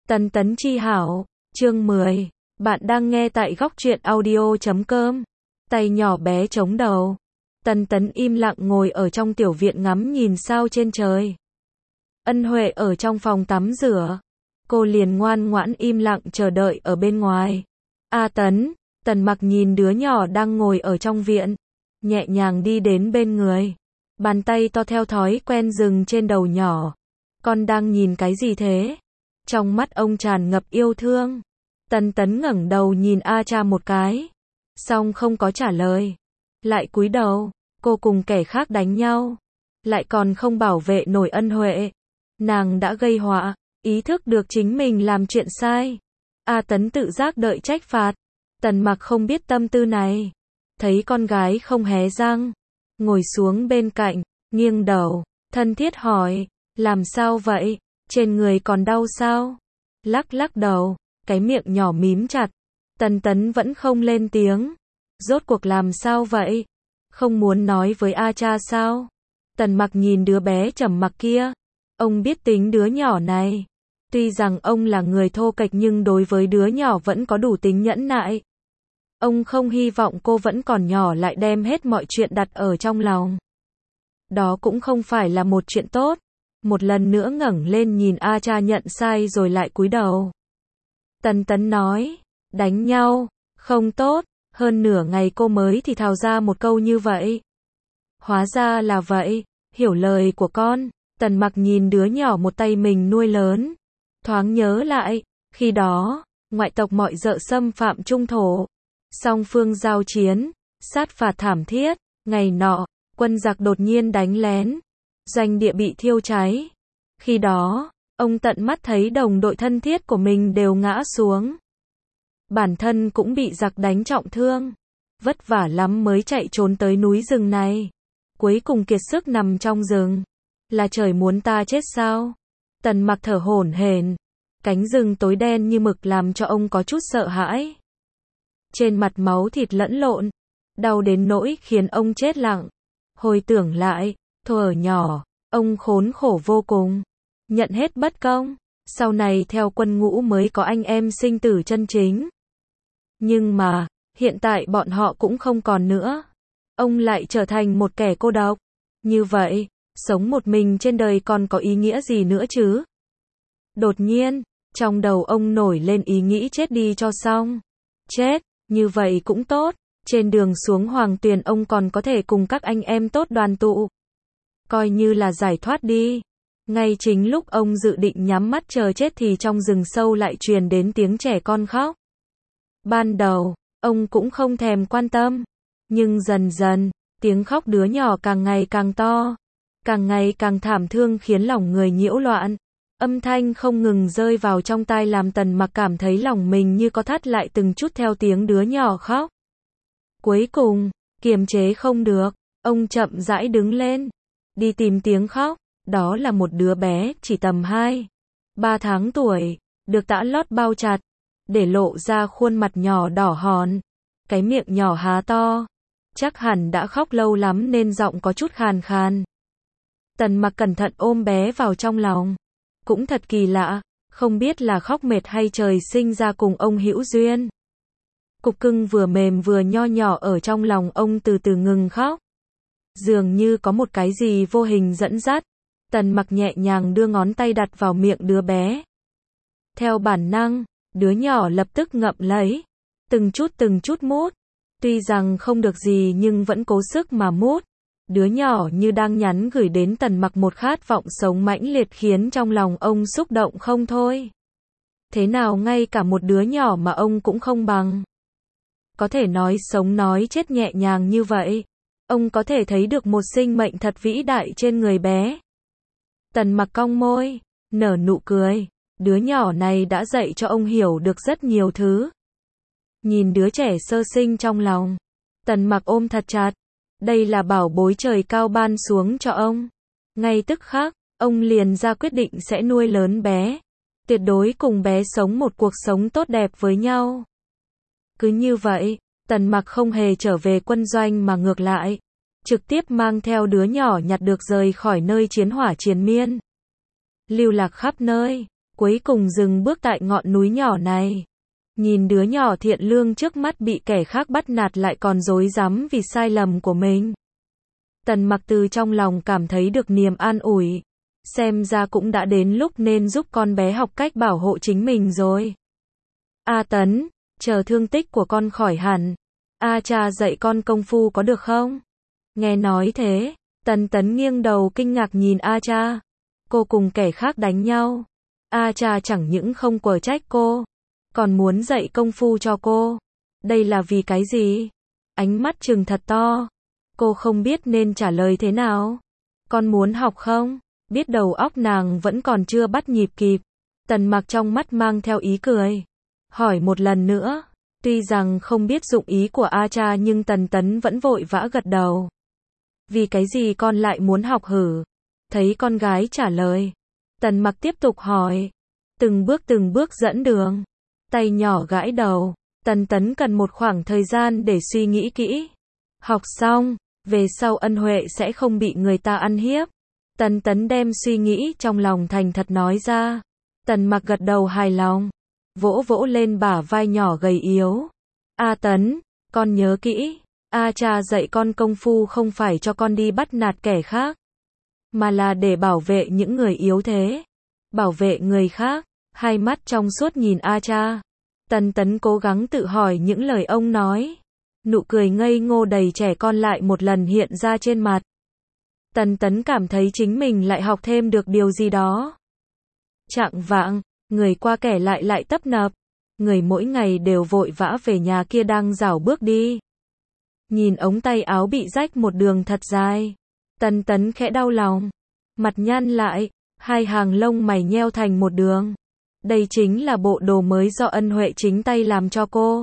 Tần tấn chi hảo, chương 10. Bạn đang nghe tại góc truyện audio.com. Tay nhỏ bé chống đầu. Tần tấn im lặng ngồi ở trong tiểu viện ngắm nhìn sao trên trời. Ân Huệ ở trong phòng tắm rửa. Cô liền ngoan ngoãn im lặng chờ đợi ở bên ngoài. Tấn. Tần Mặc nhìn đứa nhỏ đang ngồi ở trong viện. Nhẹ nhàng đi đến bên người. Bàn tay to theo thói quen dừng trên đầu nhỏ. Con đang nhìn cái gì thế? Trong mắt ông tràn ngập yêu thương. Tần tấn ngẩng đầu nhìn cha một cái. Xong không có trả lời. Lại cúi đầu. Cô cùng kẻ khác đánh nhau. Lại còn không bảo vệ nổi Ân Huệ. Nàng đã gây họa. Ý thức được chính mình làm chuyện sai. Tấn tự giác đợi trách phạt. Tần Mặc không biết tâm tư này. Thấy con gái không hé răng. Ngồi xuống bên cạnh. Nghiêng đầu. Thân thiết hỏi. Làm sao vậy? Trên người còn đau sao? Lắc lắc đầu. Cái miệng nhỏ mím chặt. Tần tấn vẫn không lên tiếng. Rốt cuộc làm sao vậy? Không muốn nói với cha sao? Tần Mặc nhìn đứa bé trầm mặc kia. Ông biết tính đứa nhỏ này. Tuy rằng ông là người thô kệch nhưng đối với đứa nhỏ vẫn có đủ tính nhẫn nại. Ông không hy vọng cô vẫn còn nhỏ lại đem hết mọi chuyện đặt ở trong lòng. Đó cũng không phải là một chuyện tốt. Một lần nữa ngẩng lên nhìn cha nhận sai rồi lại cúi đầu. Tần tấn nói, đánh nhau, không tốt, hơn nửa ngày cô mới thì thào ra một câu như vậy. Hóa ra là vậy, hiểu lời của con. Tần Mặc nhìn đứa nhỏ một tay mình nuôi lớn. Thoáng nhớ lại, khi đó, ngoại tộc mọi dợ xâm phạm trung thổ. Song phương giao chiến, sát phạt thảm thiết, ngày nọ, quân giặc đột nhiên đánh lén. Doanh địa bị thiêu cháy. Khi đó, ông tận mắt thấy đồng đội thân thiết của mình đều ngã xuống. Bản thân cũng bị giặc đánh trọng thương. Vất vả lắm mới chạy trốn tới núi rừng này. Cuối cùng kiệt sức nằm trong rừng. Là trời muốn ta chết sao? Tần Mặc thở hổn hển. Cánh rừng tối đen như mực làm cho ông có chút sợ hãi. Trên mặt máu thịt lẫn lộn. Đau đến nỗi khiến ông chết lặng. Hồi tưởng lại, thuở nhỏ, ông khốn khổ vô cùng. Nhận hết bất công. Sau này theo quân ngũ mới có anh em sinh tử chân chính. Nhưng mà, hiện tại bọn họ cũng không còn nữa. Ông lại trở thành một kẻ cô độc. Như vậy, sống một mình trên đời còn có ý nghĩa gì nữa chứ? Đột nhiên, trong đầu ông nổi lên ý nghĩ chết đi cho xong. Chết, như vậy cũng tốt. Trên đường xuống Hoàng Tuyền ông còn có thể cùng các anh em tốt đoàn tụ. Coi như là giải thoát đi. Ngay chính lúc ông dự định nhắm mắt chờ chết thì trong rừng sâu lại truyền đến tiếng trẻ con khóc. Ban đầu, ông cũng không thèm quan tâm. Nhưng dần dần, tiếng khóc đứa nhỏ càng ngày càng to. Càng ngày càng thảm thương khiến lòng người nhiễu loạn. Âm thanh không ngừng rơi vào trong tai làm Tần Mặc cảm thấy lòng mình như có thắt lại từng chút theo tiếng đứa nhỏ khóc. Cuối cùng, kiềm chế không được, ông chậm rãi đứng lên. Đi tìm tiếng khóc. Đó là một đứa bé chỉ tầm 2-3 tháng tuổi, được tã lót bao chặt, để lộ ra khuôn mặt nhỏ đỏ hòn, cái miệng nhỏ há to. Chắc hẳn đã khóc lâu lắm nên giọng có chút khàn khàn. Tần Mặc cẩn thận ôm bé vào trong lòng. Cũng thật kỳ lạ, không biết là khóc mệt hay trời sinh ra cùng ông hữu duyên. Cục cưng vừa mềm vừa nho nhỏ ở trong lòng ông từ từ ngừng khóc. Dường như có một cái gì vô hình dẫn dắt. Tần Mặc nhẹ nhàng đưa ngón tay đặt vào miệng đứa bé. Theo bản năng, đứa nhỏ lập tức ngậm lấy. Từng chút mút. Tuy rằng không được gì nhưng vẫn cố sức mà mút. Đứa nhỏ như đang nhắn gửi đến Tần Mặc một khát vọng sống mãnh liệt khiến trong lòng ông xúc động không thôi. Thế nào ngay cả một đứa nhỏ mà ông cũng không bằng. Có thể nói sống nói chết nhẹ nhàng như vậy. Ông có thể thấy được một sinh mệnh thật vĩ đại trên người bé. Tần Mặc cong môi, nở nụ cười. Đứa nhỏ này đã dạy cho ông hiểu được rất nhiều thứ. Nhìn đứa trẻ sơ sinh trong lòng. Tần Mặc ôm thật chặt. Đây là bảo bối trời cao ban xuống cho ông. Ngay tức khắc, ông liền ra quyết định sẽ nuôi lớn bé. Tuyệt đối cùng bé sống một cuộc sống tốt đẹp với nhau. Cứ như vậy, Tần Mặc không hề trở về quân doanh mà ngược lại. Trực tiếp mang theo đứa nhỏ nhặt được rời khỏi nơi chiến hỏa triền miên. Lưu lạc khắp nơi. Cuối cùng dừng bước tại ngọn núi nhỏ này. Nhìn đứa nhỏ thiện lương trước mắt bị kẻ khác bắt nạt lại còn rối rắm vì sai lầm của mình. Tần Mặc từ trong lòng cảm thấy được niềm an ủi. Xem ra cũng đã đến lúc nên giúp con bé học cách bảo hộ chính mình rồi. A Tấn, chờ thương tích của con khỏi hẳn. A cha dạy con công phu có được không? Nghe nói thế, Tần Tấn nghiêng đầu kinh ngạc nhìn A cha. Cô cùng kẻ khác đánh nhau. A cha chẳng những không quở trách cô, còn muốn dạy công phu cho cô. Đây là vì cái gì? Ánh mắt trừng thật to. Cô không biết nên trả lời thế nào. Con muốn học không? Biết đầu óc nàng vẫn còn chưa bắt nhịp kịp. Tần Mặc trong mắt mang theo ý cười. Hỏi một lần nữa. Tuy rằng không biết dụng ý của A cha nhưng Tần Tấn vẫn vội vã gật đầu. Vì cái gì con lại muốn học hử? Thấy con gái trả lời. Tần Mặc tiếp tục hỏi. Từng bước dẫn đường. Tay nhỏ gãi đầu. Tần Tấn cần một khoảng thời gian để suy nghĩ kỹ. Học xong, về sau Ân Huệ sẽ không bị người ta ăn hiếp. Tần Tấn đem suy nghĩ trong lòng thành thật nói ra. Tần Mặc gật đầu hài lòng. Vỗ vỗ lên bả vai nhỏ gầy yếu. A Tấn, con nhớ kỹ. A cha dạy con công phu không phải cho con đi bắt nạt kẻ khác, mà là để bảo vệ những người yếu thế. Bảo vệ người khác. Hai mắt trong suốt nhìn A cha. Tần Tấn cố gắng tự hỏi những lời ông nói. Nụ cười ngây ngô đầy trẻ con lại một lần hiện ra trên mặt. Tần Tấn cảm thấy chính mình lại học thêm được điều gì đó. Chạng vạng, người qua kẻ lại tấp nập. Người mỗi ngày đều vội vã về nhà kia đang rảo bước đi. Nhìn ống tay áo bị rách một đường thật dài. Tần Tấn khẽ đau lòng. Mặt nhăn lại, hai hàng lông mày nheo thành một đường. Đây chính là bộ đồ mới do Ân Huệ chính tay làm cho cô.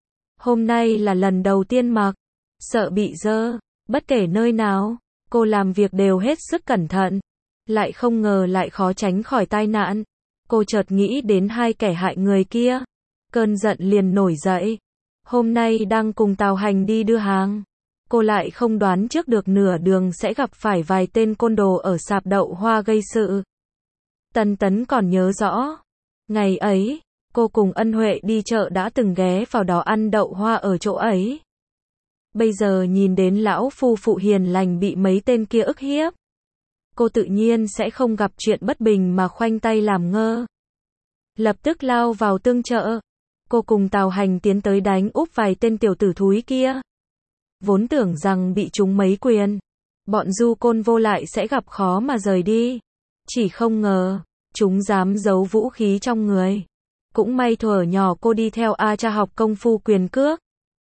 Hôm nay là lần đầu tiên mặc. Sợ bị dơ, bất kể nơi nào, cô làm việc đều hết sức cẩn thận. Lại không ngờ lại khó tránh khỏi tai nạn. Cô chợt nghĩ đến hai kẻ hại người kia. Cơn giận liền nổi dậy. Hôm nay đang cùng Tào Hành đi đưa hàng. Cô lại không đoán trước được nửa đường sẽ gặp phải vài tên côn đồ ở sạp đậu hoa gây sự. Tần Tấn còn nhớ rõ. Ngày ấy, cô cùng Ân Huệ đi chợ đã từng ghé vào đó ăn đậu hoa ở chỗ ấy. Bây giờ nhìn đến lão phu phụ hiền lành bị mấy tên kia ức hiếp. Cô tự nhiên sẽ không gặp chuyện bất bình mà khoanh tay làm ngơ. Lập tức lao vào tương chợ. Cô cùng Tào Hành tiến tới đánh úp vài tên tiểu tử thúi kia. Vốn tưởng rằng bị chúng mấy quyền, bọn du côn vô lại sẽ gặp khó mà rời đi. Chỉ không ngờ, chúng dám giấu vũ khí trong người. Cũng may thuở nhỏ cô đi theo A cha học công phu quyền cước.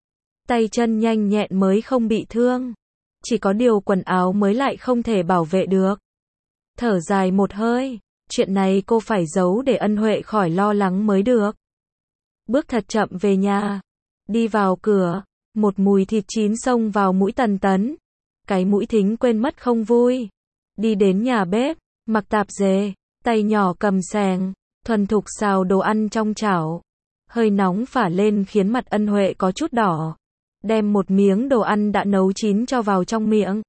Tay chân nhanh nhẹn mới không bị thương. Chỉ có điều quần áo mới lại không thể bảo vệ được. Thở dài một hơi, chuyện này cô phải giấu để Ân Huệ khỏi lo lắng mới được. Bước thật chậm về nhà. Đi vào cửa, một mùi thịt chín xông vào mũi Tần Tấn. Cái mũi thính quên mất không vui. Đi đến nhà bếp, mặc tạp dề, tay nhỏ cầm xẻng, thuần thục xào đồ ăn trong chảo. Hơi nóng phả lên khiến mặt Ân Huệ có chút đỏ. Đem một miếng đồ ăn đã nấu chín cho vào trong miệng.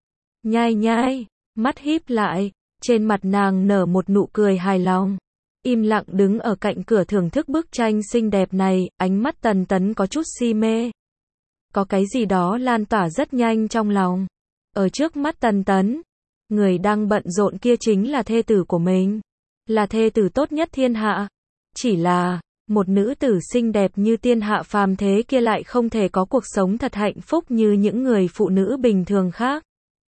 Nhai nhai, mắt híp lại, trên mặt nàng nở một nụ cười hài lòng. Im lặng đứng ở cạnh cửa thưởng thức bức tranh xinh đẹp này, ánh mắt Tần Tấn có chút si mê. Có cái gì đó lan tỏa rất nhanh trong lòng. Ở trước mắt Tần Tấn, người đang bận rộn kia chính là thê tử của mình. Là thê tử tốt nhất thiên hạ. Chỉ là, một nữ tử xinh đẹp như tiên hạ phàm thế kia lại không thể có cuộc sống thật hạnh phúc như những người phụ nữ bình thường khác.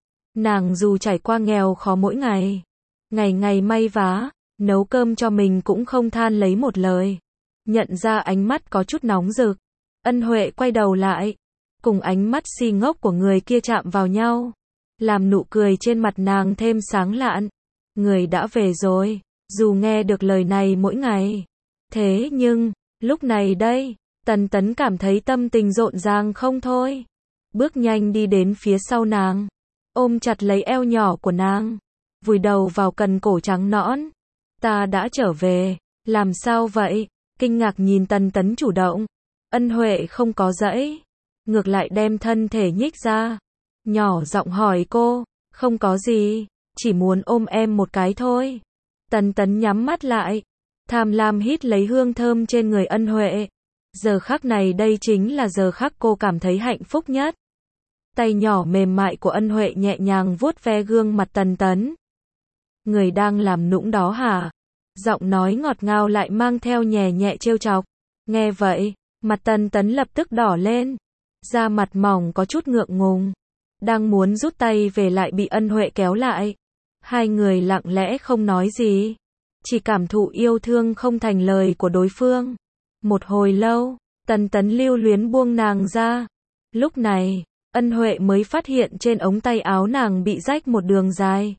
Nàng dù trải qua nghèo khó mỗi ngày, ngày ngày may vá, nấu cơm cho mình cũng không than lấy một lời. Nhận ra ánh mắt có chút nóng rực, Ân Huệ quay đầu lại, cùng ánh mắt si ngốc của người kia chạm vào nhau, làm nụ cười trên mặt nàng thêm sáng lạn. Người đã về rồi, dù nghe được lời này mỗi ngày. Thế nhưng, lúc này đây, Tần Tấn cảm thấy tâm tình rộn ràng không thôi. Bước nhanh đi đến phía sau nàng, ôm chặt lấy eo nhỏ của nàng, vùi đầu vào cần cổ trắng nõn. Ta đã trở về, làm sao vậy? Kinh ngạc nhìn Tần Tấn chủ động. Ân Huệ không có dãy, ngược lại đem thân thể nhích ra, nhỏ giọng hỏi cô, không có gì, chỉ muốn ôm em một cái thôi. Tần Tấn nhắm mắt lại, tham lam hít lấy hương thơm trên người Ân Huệ. Giờ khắc này đây chính là giờ khắc cô cảm thấy hạnh phúc nhất. Tay nhỏ mềm mại của Ân Huệ nhẹ nhàng vuốt ve gương mặt Tần Tấn. Người đang làm nũng đó hả? Giọng nói ngọt ngào lại mang theo nhẹ nhẹ trêu chọc. Nghe vậy, mặt Tần Tấn lập tức đỏ lên. Da mặt mỏng có chút ngượng ngùng. Đang muốn rút tay về lại bị Ân Huệ kéo lại. Hai người lặng lẽ không nói gì. Chỉ cảm thụ yêu thương không thành lời của đối phương. Một hồi lâu, Tần Tấn lưu luyến buông nàng ra. Lúc này, Ân Huệ mới phát hiện trên ống tay áo nàng bị rách một đường dài.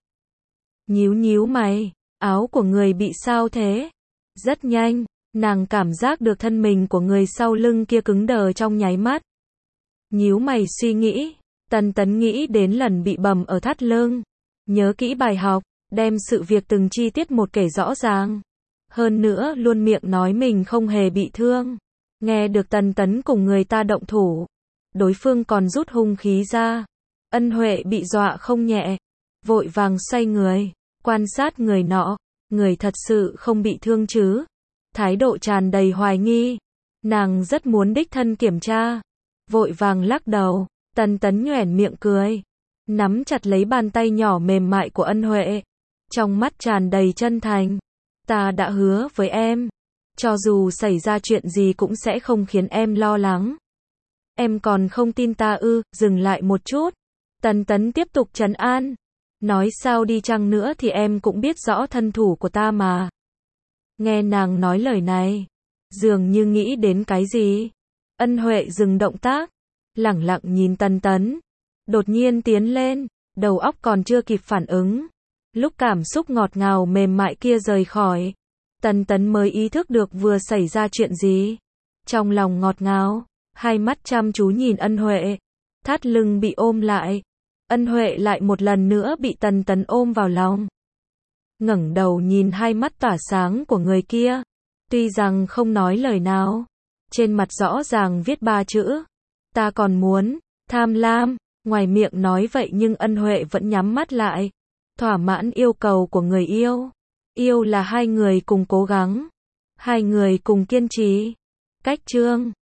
Nhíu nhíu mày, áo của người bị sao thế? Rất nhanh, nàng cảm giác được thân mình của người sau lưng kia cứng đờ trong nháy mắt. Nhíu mày suy nghĩ, Tần Tấn nghĩ đến lần bị bầm ở thắt lưng. Nhớ kỹ bài học, đem sự việc từng chi tiết một kể rõ ràng. Hơn nữa luôn miệng nói mình không hề bị thương. Nghe được Tần Tấn cùng người ta động thủ. Đối phương còn rút hung khí ra. Ân Huệ bị dọa không nhẹ. Vội vàng xoay người, quan sát người nọ. Người thật sự không bị thương chứ? Thái độ tràn đầy hoài nghi. Nàng rất muốn đích thân kiểm tra. Vội vàng lắc đầu. Tần Tấn nhoẻn miệng cười. Nắm chặt lấy bàn tay nhỏ mềm mại của Ân Huệ. Trong mắt tràn đầy chân thành. Ta đã hứa với em. Cho dù xảy ra chuyện gì cũng sẽ không khiến em lo lắng. Em còn không tin ta ư? Dừng lại một chút. Tần Tấn tiếp tục trấn an. Nói sao đi chăng nữa thì em cũng biết rõ thân thủ của ta mà. Nghe nàng nói lời này, dường như nghĩ đến cái gì. Ân Huệ dừng động tác, lẳng lặng nhìn Tần Tấn. Đột nhiên tiến lên, đầu óc còn chưa kịp phản ứng. Lúc cảm xúc ngọt ngào mềm mại kia rời khỏi, Tần Tấn mới ý thức được vừa xảy ra chuyện gì. Trong lòng ngọt ngào, hai mắt chăm chú nhìn Ân Huệ. Thắt lưng bị ôm lại. Ân Huệ lại một lần nữa bị Tần Tấn ôm vào lòng. Ngẩng đầu nhìn hai mắt tỏa sáng của người kia. Tuy rằng không nói lời nào, trên mặt rõ ràng viết 3 chữ. Ta còn muốn, tham lam. Ngoài miệng nói vậy nhưng Ân Huệ vẫn nhắm mắt lại. Thỏa mãn yêu cầu của người yêu. Yêu là hai người cùng cố gắng. Hai người cùng kiên trì. Cách chương